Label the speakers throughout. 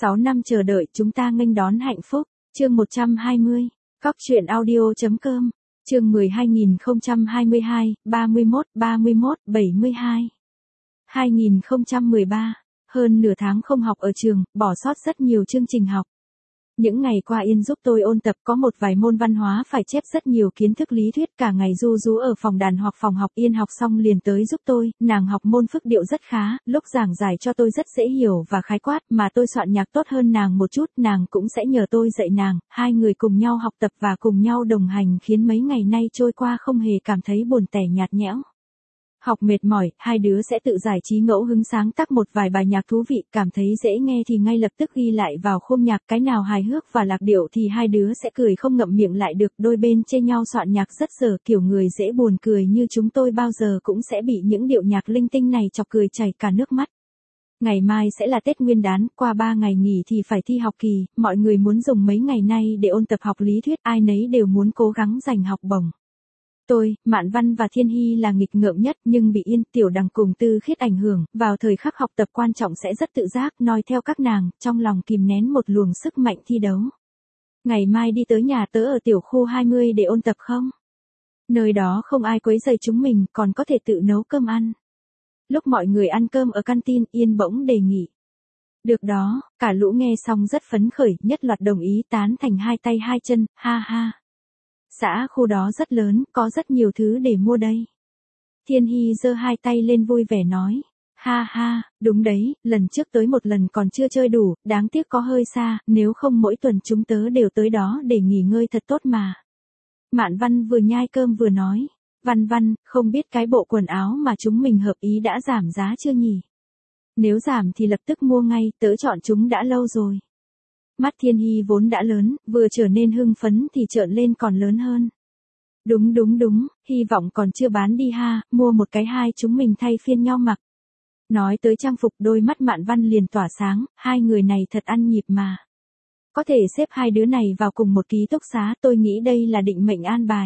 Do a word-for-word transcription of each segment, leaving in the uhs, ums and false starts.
Speaker 1: sáu năm chờ đợi chúng ta nghênh đón hạnh phúc. Chương một trăm hai mươi. Cóc truyện audio.com. Chương mười hai nghìn không trăm hai mươi hai, ba mươi mốt, ba mươi mốt, bảy mươi hai. hai nghìn không trăm mười ba. Hơn nửa tháng không học ở trường, bỏ sót rất nhiều chương trình học. Những ngày qua Yên giúp tôi ôn tập, có một vài môn văn hóa phải chép rất nhiều kiến thức lý thuyết, cả ngày ru rú ở phòng đàn hoặc phòng học. Yên học xong liền tới giúp tôi, nàng học môn phức điệu rất khá, lúc giảng giải cho tôi rất dễ hiểu và khái quát, mà tôi soạn nhạc tốt hơn nàng một chút, nàng cũng sẽ nhờ tôi dạy nàng, hai người cùng nhau học tập và cùng nhau đồng hành khiến mấy ngày nay trôi qua không hề cảm thấy buồn tẻ nhạt nhẽo. Học mệt mỏi, hai đứa sẽ tự giải trí ngẫu hứng sáng tác một vài bài nhạc thú vị, cảm thấy dễ nghe thì ngay lập tức ghi lại vào khung nhạc, cái nào hài hước và lạc điệu thì hai đứa sẽ cười không ngậm miệng lại được, đôi bên chê nhau soạn nhạc rất dở, kiểu người dễ buồn cười như chúng tôi bao giờ cũng sẽ bị những điệu nhạc linh tinh này chọc cười chảy cả nước mắt. Ngày mai sẽ là Tết Nguyên đán, qua ba ngày nghỉ thì phải thi học kỳ, mọi người muốn dùng mấy ngày nay để ôn tập học lý thuyết, ai nấy đều muốn cố gắng giành học bổng. Tôi, Mạn Văn và Thiên Hy là nghịch ngợm nhất, nhưng bị Yên, Tiểu Đằng cùng Tư Khiết ảnh hưởng, vào thời khắc học tập quan trọng sẽ rất tự giác, noi theo các nàng, trong lòng kìm nén một luồng sức mạnh thi đấu. Ngày mai đi tới nhà tớ ở tiểu khu hai mươi để ôn tập không? Nơi đó không ai quấy rầy chúng mình, còn có thể tự nấu cơm ăn. Lúc mọi người ăn cơm ở canteen, Yên bỗng đề nghị. Được đó, cả lũ nghe xong rất phấn khởi, nhất loạt đồng ý, tán thành hai tay hai chân, ha ha. Xã khu đó rất lớn, có rất nhiều thứ để mua đây. Thiên Hy giơ hai tay lên vui vẻ nói. Ha ha, đúng đấy, lần trước tới một lần còn chưa chơi đủ, đáng tiếc có hơi xa, nếu không mỗi tuần chúng tớ đều tới đó để nghỉ ngơi thật tốt mà. Mạn Văn vừa nhai cơm vừa nói. Văn Văn, không biết cái bộ quần áo mà chúng mình hợp ý đã giảm giá chưa nhỉ? Nếu giảm thì lập tức mua ngay, tớ chọn chúng đã lâu rồi. Mắt Thiên Hy vốn đã lớn, vừa trở nên hưng phấn thì trợn lên còn lớn hơn. Đúng đúng đúng, hy vọng còn chưa bán đi ha, mua một cái hai chúng mình thay phiên nhau mặc. Nói tới trang phục, đôi mắt Mạn Văn liền tỏa sáng, hai người này thật ăn nhịp mà. Có thể xếp hai đứa này vào cùng một ký túc xá, tôi nghĩ đây là định mệnh an bài.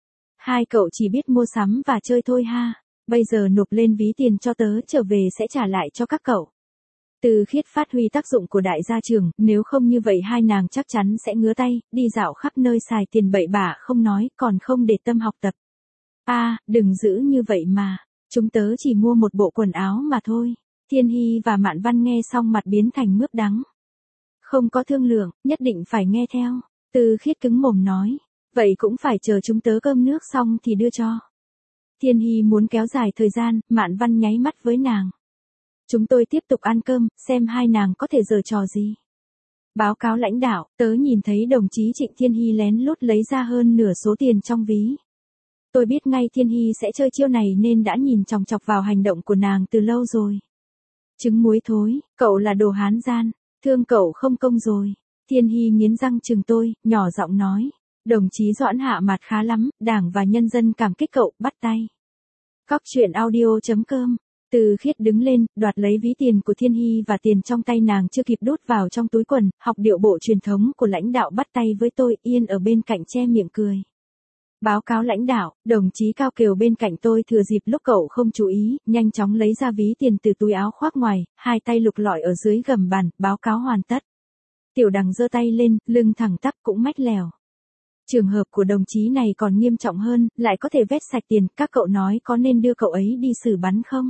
Speaker 1: Hai cậu chỉ biết mua sắm và chơi thôi ha, bây giờ nộp lên ví tiền cho tớ, trở về sẽ trả lại cho các cậu. Tư Khiết phát huy tác dụng của đại gia trưởng, nếu không như vậy hai nàng chắc chắn sẽ ngứa tay, đi dạo khắp nơi xài tiền bậy bạ không nói, còn không để tâm học tập. A, à, đừng giữ như vậy mà, chúng tớ chỉ mua một bộ quần áo mà thôi. Thiên Hy và Mạn Văn nghe xong mặt biến thành mướp đắng. Không có thương lượng, nhất định phải nghe theo. Tư Khiết cứng mồm nói, vậy cũng phải chờ chúng tớ cơm nước xong thì đưa cho. Thiên Hy muốn kéo dài thời gian, Mạn Văn nháy mắt với nàng. Chúng tôi tiếp tục ăn cơm, xem hai nàng có thể giở trò gì. Báo cáo lãnh đạo, tớ nhìn thấy đồng chí Trịnh Thiên Hy lén lút lấy ra hơn nửa số tiền trong ví. Tôi biết ngay Thiên Hy sẽ chơi chiêu này nên đã nhìn chòng chọc vào hành động của nàng từ lâu rồi. Trứng muối thối, cậu là đồ hán gian, thương cậu không công rồi. Thiên Hy nghiến răng chừng tôi, nhỏ giọng nói. Đồng chí Doãn hạ mặt khá lắm, đảng và nhân dân cảm kích cậu, bắt tay. Cóc truyện audio.com. Tư Khiết đứng lên, đoạt lấy ví tiền của Thiên Hy và tiền trong tay nàng chưa kịp đút vào trong túi quần, học điệu bộ truyền thống của lãnh đạo bắt tay với tôi, Yên ở bên cạnh che miệng cười. Báo cáo lãnh đạo, đồng chí Cao Kiều bên cạnh tôi thừa dịp lúc cậu không chú ý, nhanh chóng lấy ra ví tiền từ túi áo khoác ngoài, hai tay lục lọi ở dưới gầm bàn, báo cáo hoàn tất. Tiểu Đằng giơ tay lên, lưng thẳng tắp cũng mách lèo. Trường hợp của đồng chí này còn nghiêm trọng hơn, lại có thể vét sạch tiền, các cậu nói có nên đưa cậu ấy đi xử bắn không?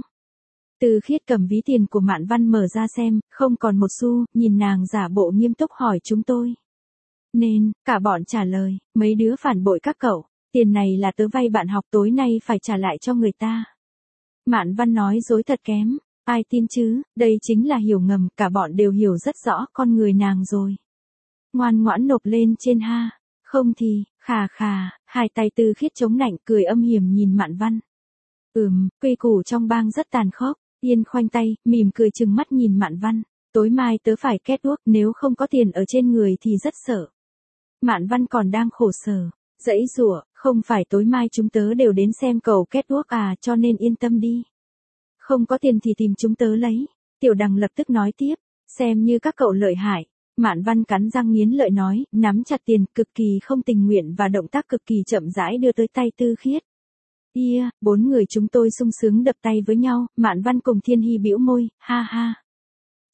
Speaker 1: Tư Khiết cầm ví tiền của Mạn Văn mở ra xem, không còn một xu, nhìn nàng giả bộ nghiêm túc hỏi chúng tôi. Nên, cả bọn trả lời, mấy đứa phản bội các cậu, tiền này là tớ vay bạn học tối nay phải trả lại cho người ta. Mạn Văn nói dối thật kém, ai tin chứ, đây chính là hiểu ngầm, cả bọn đều hiểu rất rõ con người nàng rồi. Ngoan ngoãn nộp lên trên ha, không thì, khà khà, hai tay Tư Khiết chống nạnh cười âm hiểm nhìn Mạn Văn. Ừm, quy củ trong bang rất tàn khốc. Yên khoanh tay, mỉm cười trừng mắt nhìn Mạn Văn, tối mai tớ phải kết đuốc, nếu không có tiền ở trên người thì rất sợ. Mạn Văn còn đang khổ sở, dãy rủa, không phải tối mai chúng tớ đều đến xem cầu kết đuốc à, cho nên yên tâm đi. Không có tiền thì tìm chúng tớ lấy. Tiểu Đằng lập tức nói tiếp, xem như các cậu lợi hại. Mạn Văn cắn răng nghiến lợi nói, nắm chặt tiền, cực kỳ không tình nguyện và động tác cực kỳ chậm rãi đưa tới tay Tư Khiết. Yeah, bốn người chúng tôi sung sướng đập tay với nhau, Mạn Văn cùng Thiên Hy bĩu môi, ha ha.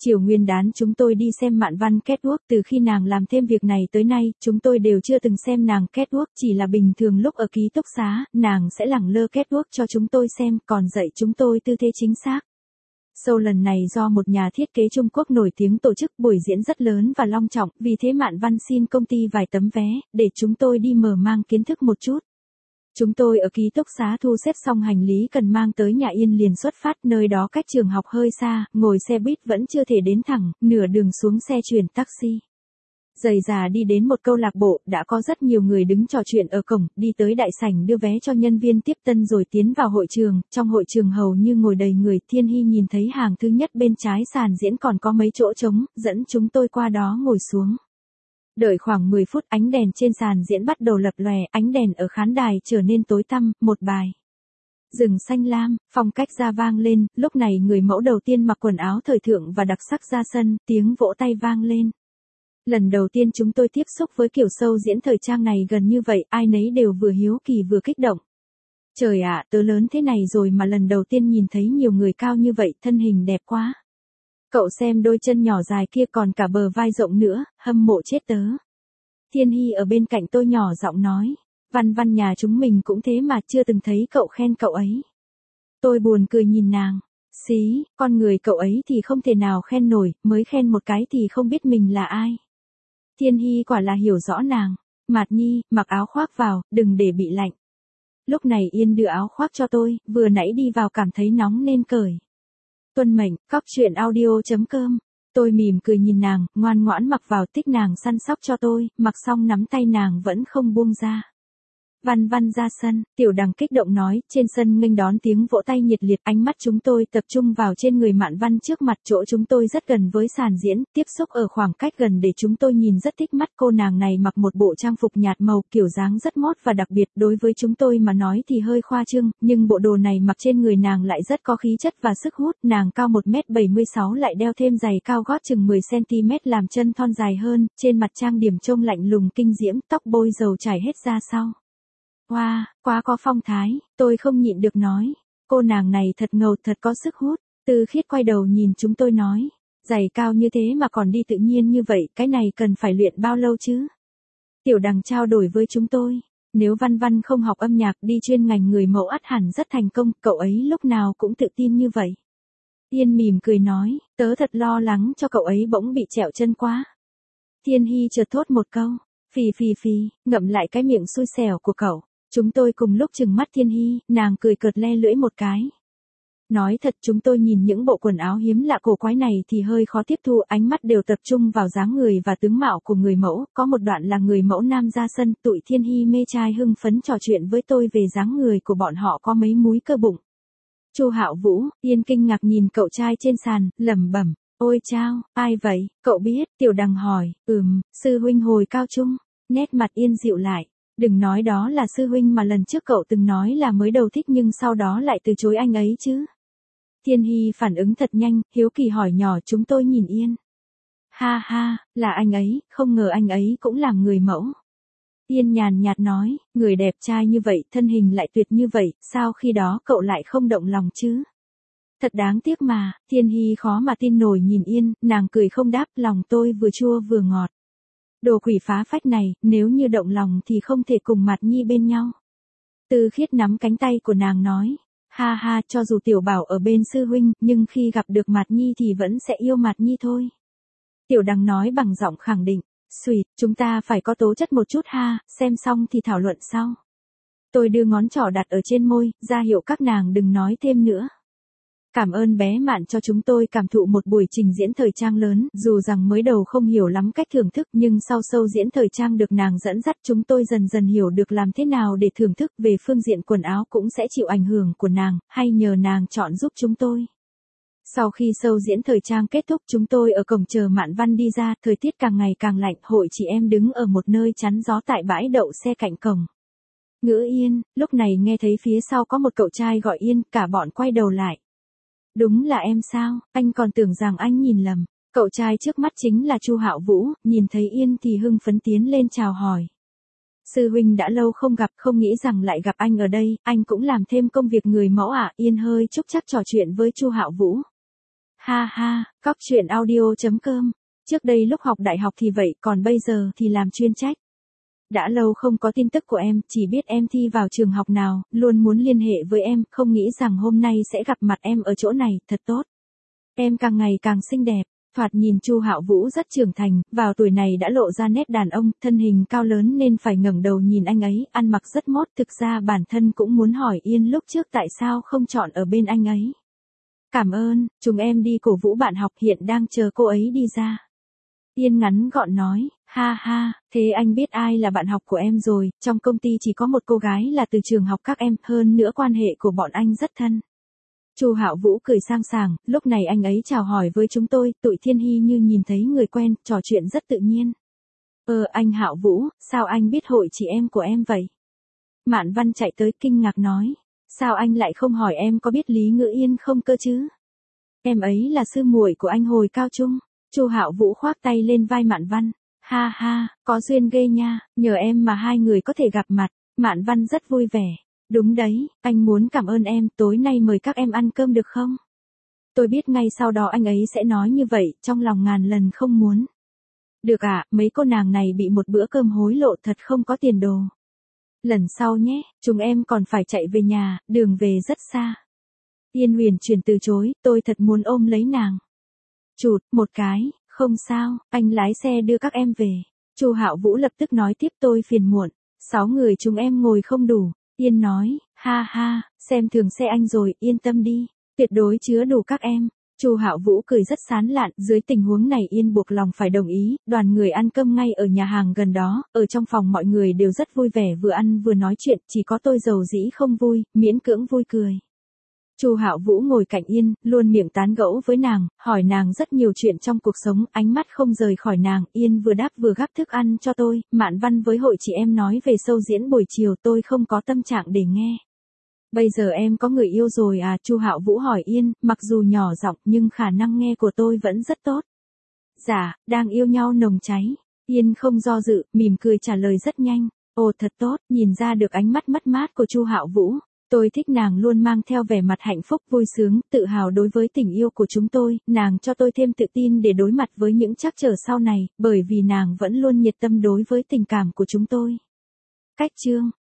Speaker 1: Chiều nguyên đán chúng tôi đi xem Mạn Văn catwalk, từ khi nàng làm thêm việc này tới nay, chúng tôi đều chưa từng xem nàng catwalk, chỉ là bình thường lúc ở ký túc xá, nàng sẽ lẳng lơ catwalk cho chúng tôi xem, còn dạy chúng tôi tư thế chính xác. Show lần này do một nhà thiết kế Trung Quốc nổi tiếng tổ chức, buổi diễn rất lớn và long trọng, vì thế Mạn Văn xin công ty vài tấm vé, để chúng tôi đi mở mang kiến thức một chút. Chúng tôi ở ký túc xá thu xếp xong hành lý cần mang tới nhà Yên liền xuất phát, nơi đó cách trường học hơi xa, ngồi xe buýt vẫn chưa thể đến thẳng, nửa đường xuống xe chuyển taxi. Dày dà đi đến một câu lạc bộ, đã có rất nhiều người đứng trò chuyện ở cổng, đi tới đại sảnh đưa vé cho nhân viên tiếp tân rồi tiến vào hội trường, trong hội trường hầu như ngồi đầy người. Thiên Hy nhìn thấy hàng thứ nhất bên trái sàn diễn còn có mấy chỗ trống, dẫn chúng tôi qua đó ngồi xuống. Đợi khoảng mười phút, ánh đèn trên sàn diễn bắt đầu lập lòe, ánh đèn ở khán đài trở nên tối tăm, một bài Rừng xanh lam, phong cách ra vang lên, lúc này người mẫu đầu tiên mặc quần áo thời thượng và đặc sắc ra sân, tiếng vỗ tay vang lên. Lần đầu tiên chúng tôi tiếp xúc với kiểu show diễn thời trang này gần như vậy, ai nấy đều vừa hiếu kỳ vừa kích động. Trời ạ, tớ lớn thế này rồi mà lần đầu tiên nhìn thấy nhiều người cao như vậy, thân hình đẹp quá. Cậu xem đôi chân nhỏ dài kia còn cả bờ vai rộng nữa, hâm mộ chết tớ. Thiên Hy ở bên cạnh tôi nhỏ giọng nói, Văn Văn nhà chúng mình cũng thế mà chưa từng thấy cậu khen cậu ấy. Tôi buồn cười nhìn nàng, xí, con người cậu ấy thì không thể nào khen nổi, mới khen một cái thì không biết mình là ai. Thiên Hy quả là hiểu rõ nàng, Mạt Nhi, mặc áo khoác vào, đừng để bị lạnh. Lúc này Yên đưa áo khoác cho tôi, vừa nãy đi vào cảm thấy nóng nên cởi. Tuân mệnh, cóc truyện audio chấm com. Tôi mỉm cười nhìn nàng, ngoan ngoãn mặc vào, thích nàng săn sóc cho tôi, mặc xong nắm tay nàng vẫn không buông ra. Văn Văn ra sân, Tiểu Đằng kích động nói, trên sân nghênh đón tiếng vỗ tay nhiệt liệt, ánh mắt chúng tôi tập trung vào trên người Mạn Văn trước mặt, chỗ chúng tôi rất gần với sàn diễn, tiếp xúc ở khoảng cách gần để chúng tôi nhìn rất thích mắt. Cô nàng này mặc một bộ trang phục nhạt màu, kiểu dáng rất mót và đặc biệt, đối với chúng tôi mà nói thì hơi khoa trương, nhưng bộ đồ này mặc trên người nàng lại rất có khí chất và sức hút. Nàng cao một mét bảy mươi sáu lại đeo thêm giày cao gót chừng mười xăng ti mét làm chân thon dài hơn, trên mặt trang điểm trông lạnh lùng kinh diễm, tóc bôi dầu chảy hết ra sau. Wow, quá có phong thái, tôi không nhịn được nói. Cô nàng này thật ngầu, thật có sức hút. Tư Khiết quay đầu nhìn chúng tôi nói, giày cao như thế mà còn đi tự nhiên như vậy, cái này cần phải luyện bao lâu chứ? Tiểu Đằng trao đổi với chúng tôi, nếu Văn Văn không học âm nhạc đi chuyên ngành người mẫu ắt hẳn rất thành công, cậu ấy lúc nào cũng tự tin như vậy. Yên mỉm cười nói, tớ thật lo lắng cho cậu ấy bỗng bị trẹo chân quá. Thiên Hy chợt thốt một câu, phì phì phì, ngậm lại cái miệng xui xẻo của cậu. Chúng tôi cùng lúc trừng mắt Thiên Hy, nàng cười cợt le lưỡi một cái. Nói thật, chúng tôi nhìn những bộ quần áo hiếm lạ cổ quái này thì hơi khó tiếp thu, ánh mắt đều tập trung vào dáng người và tướng mạo của người mẫu. Có một đoạn là người mẫu nam ra sân, tụi Thiên Hy mê trai hưng phấn trò chuyện với tôi về dáng người của bọn họ có mấy múi cơ bụng. Chu Hạo Vũ, Yên kinh ngạc nhìn cậu trai trên sàn, lẩm bẩm, ôi chao, ai vậy, cậu biết? Tiểu Đằng hỏi, ừm, sư huynh hồi cao trung. Nét mặt Yên dịu lại. Đừng nói đó là sư huynh mà lần trước cậu từng nói là mới đầu thích nhưng sau đó lại từ chối anh ấy chứ. Thiên Hy phản ứng thật nhanh, hiếu kỳ hỏi nhỏ. Chúng tôi nhìn Yên. Ha ha, là anh ấy, không ngờ anh ấy cũng làm người mẫu. Yên nhàn nhạt nói, người đẹp trai như vậy, thân hình lại tuyệt như vậy, sao khi đó cậu lại không động lòng chứ? Thật đáng tiếc mà. Thiên Hy khó mà tin nổi nhìn Yên, nàng cười không đáp, lòng tôi vừa chua vừa ngọt. Đồ quỷ phá phách này, nếu như động lòng thì không thể cùng Mạt Nhi bên nhau. Tư Khiết nắm cánh tay của nàng nói, ha ha, cho dù Tiểu Bảo ở bên sư huynh, nhưng khi gặp được Mạt Nhi thì vẫn sẽ yêu Mạt Nhi thôi. Tiểu Đằng nói bằng giọng khẳng định, xùi, chúng ta phải có tố chất một chút ha, xem xong thì thảo luận sau. Tôi đưa ngón trỏ đặt ở trên môi, ra hiệu các nàng đừng nói thêm nữa. Cảm ơn bé Mạn cho chúng tôi cảm thụ một buổi trình diễn thời trang lớn, dù rằng mới đầu không hiểu lắm cách thưởng thức nhưng sau show diễn thời trang được nàng dẫn dắt chúng tôi dần dần hiểu được làm thế nào để thưởng thức. Về phương diện quần áo cũng sẽ chịu ảnh hưởng của nàng, hay nhờ nàng chọn giúp chúng tôi. Sau khi show diễn thời trang kết thúc chúng tôi ở cổng chờ Mạn Văn đi ra, thời tiết càng ngày càng lạnh, hội chị em đứng ở một nơi chắn gió tại bãi đậu xe cạnh cổng. Ngữ Yên, lúc này nghe thấy phía sau có một cậu trai gọi Yên, cả bọn quay đầu lại. Đúng là em sao, anh còn tưởng rằng anh nhìn lầm. Cậu trai trước mắt chính là Chu Hạo Vũ, nhìn thấy Yên thì hưng phấn tiến lên chào hỏi. Sư huynh đã lâu không gặp, không nghĩ rằng lại gặp anh ở đây, anh cũng làm thêm công việc người mẫu à? Yên hơi chúc chắc trò chuyện với Chu Hạo Vũ. Ha ha, cóc truyện audio chấm com. Trước đây lúc học đại học thì vậy, còn bây giờ thì làm chuyên trách. Đã lâu không có tin tức của em, chỉ biết em thi vào trường học nào, luôn muốn liên hệ với em, không nghĩ rằng hôm nay sẽ gặp mặt em ở chỗ này, thật tốt. Em càng ngày càng xinh đẹp, thoạt nhìn Chu Hạo Vũ rất trưởng thành, vào tuổi này đã lộ ra nét đàn ông, thân hình cao lớn nên phải ngẩng đầu nhìn anh ấy, ăn mặc rất mốt, thực ra bản thân cũng muốn hỏi Yên lúc trước tại sao không chọn ở bên anh ấy. Cảm ơn, chúng em đi cổ vũ bạn học, hiện đang chờ cô ấy đi ra. Yên ngắn gọn nói, ha ha, thế anh biết ai là bạn học của em rồi, trong công ty chỉ có một cô gái là từ trường học các em, hơn nữa quan hệ của bọn anh rất thân. Chu Hạo Vũ cười sang sảng, lúc này anh ấy chào hỏi với chúng tôi, tụi Thiên Hy như nhìn thấy người quen, trò chuyện rất tự nhiên. Ờ anh Hạo Vũ, sao anh biết hội chị em của em vậy? Mạn Văn chạy tới kinh ngạc nói, sao anh lại không hỏi em có biết Lý Ngữ Yên không cơ chứ? Em ấy là sư muội của anh hồi cao trung. Chu Hạo Vũ khoác tay lên vai Mạn Văn, ha ha, có duyên ghê nha, nhờ em mà hai người có thể gặp mặt. Mạn Văn rất vui vẻ. Đúng đấy, anh muốn cảm ơn em, tối nay mời các em ăn cơm được không? Tôi biết ngay sau đó anh ấy sẽ nói như vậy, trong lòng ngàn lần không muốn. Được ạ, à, mấy cô nàng này bị một bữa cơm hối lộ thật không có tiền đồ. Lần sau nhé, chúng em còn phải chạy về nhà, đường về rất xa. Yên Huyền chuyển từ chối, tôi thật muốn ôm lấy nàng. Chụt, một cái, không sao, anh lái xe đưa các em về. Chu Hạo Vũ lập tức nói tiếp, tôi phiền muộn, sáu người chúng em ngồi không đủ. Yên nói, ha ha, xem thường xe anh rồi, yên tâm đi, tuyệt đối chứa đủ các em. Chu Hạo Vũ cười rất sán lạn, dưới tình huống này Yên buộc lòng phải đồng ý, đoàn người ăn cơm ngay ở nhà hàng gần đó, ở trong phòng mọi người đều rất vui vẻ vừa ăn vừa nói chuyện, chỉ có tôi dầu dĩ không vui, miễn cưỡng vui cười. Chu Hạo Vũ ngồi cạnh Yên, luôn miệng tán gẫu với nàng, hỏi nàng rất nhiều chuyện trong cuộc sống, ánh mắt không rời khỏi nàng. Yên vừa đáp vừa gắp thức ăn cho tôi. Mạn Văn với hội chị em nói về show diễn buổi chiều, tôi không có tâm trạng để nghe. Bây giờ em có người yêu rồi à? Chu Hạo Vũ hỏi Yên, mặc dù nhỏ giọng nhưng khả năng nghe của tôi vẫn rất tốt. Dạ, đang yêu nhau nồng cháy. Yên không do dự, mỉm cười trả lời rất nhanh. Ồ thật tốt, nhìn ra được ánh mắt mất mát của Chu Hạo Vũ. Tôi thích nàng luôn mang theo vẻ mặt hạnh phúc, vui sướng, tự hào đối với tình yêu của chúng tôi, nàng cho tôi thêm tự tin để đối mặt với những trắc trở sau này, bởi vì nàng vẫn luôn nhiệt tâm đối với tình cảm của chúng tôi. Cách chương